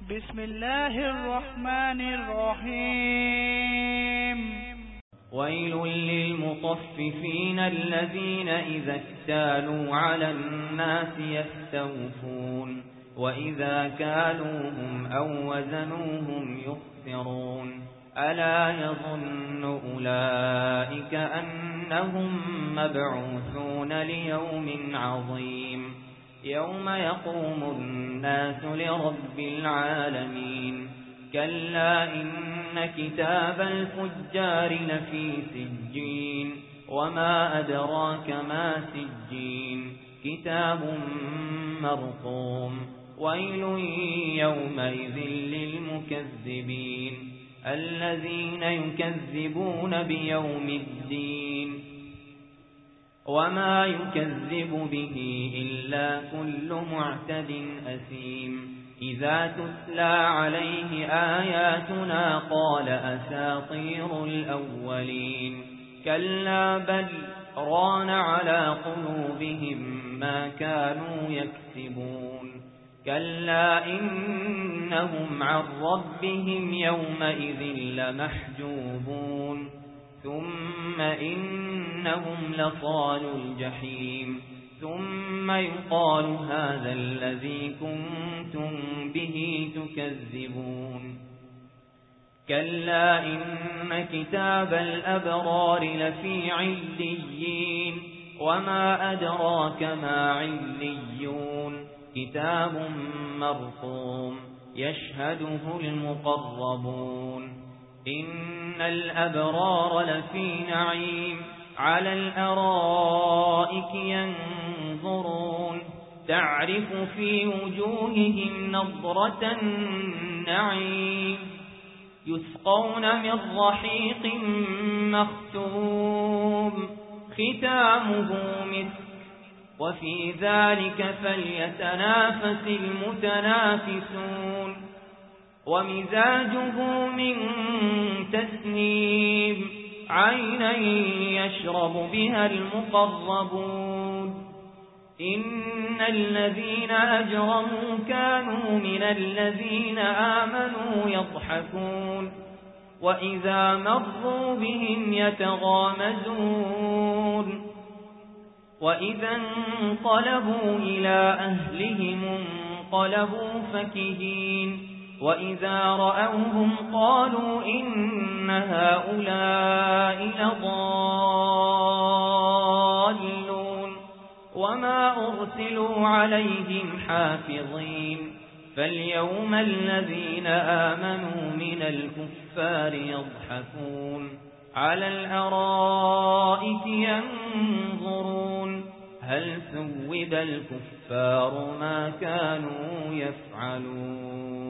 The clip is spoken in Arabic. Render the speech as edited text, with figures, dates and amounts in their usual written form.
بسم الله الرحمن الرحيم ويل للمطففين الذين إذا اكتالوا على الناس يستوفون وإذا كالوهم أو وزنوهم يخسرون ألا يظن أولئك أنهم مبعوثون ليوم عظيم يوم يقوم الناس لرب العالمين كلا إن كتاب الفجار لفي سجين وما أدراك ما سجين كتاب مرقوم ويل يومئذ للمكذبين الذين يكذبون بيوم الدين وما يكذب به إلا كل معتد أثيم إذا تتلى عليه آياتنا قال أساطير الأولين كلا بل ران على قلوبهم ما كانوا يكسبون كلا إنهم عن ربهم يومئذ لمحجوبون ثم إنهم لصالوا الجحيم ثم يقال هذا الذي كنتم به تكذبون كلا إن كتاب الأبرار لفي عليين وما أدراك ما عليون كتاب مرقوم يشهده المقربون إن الأبرار لفي نعيم على الأرائك ينظرون تعرف في وجوههم نضرة النعيم يسقون من رحيق مختوم ختامه مسك وفي ذلك فليتنافس المتنافسون ومزاجه من تسنيم عينا يشرب بها المقربون إن الذين أجرموا كانوا من الذين آمنوا يضحكون وإذا مروا بهم يتغامزون وإذا انقلبوا إلى أهلهم انقلبوا فكهين وإذا رأوهم قالوا إن هؤلاء لضالون وما أرسلوا عليهم حافظين فاليوم الذين آمنوا من الكفار يضحكون على الأرائك ينظرون هل ثوب الكفار ما كانوا يفعلون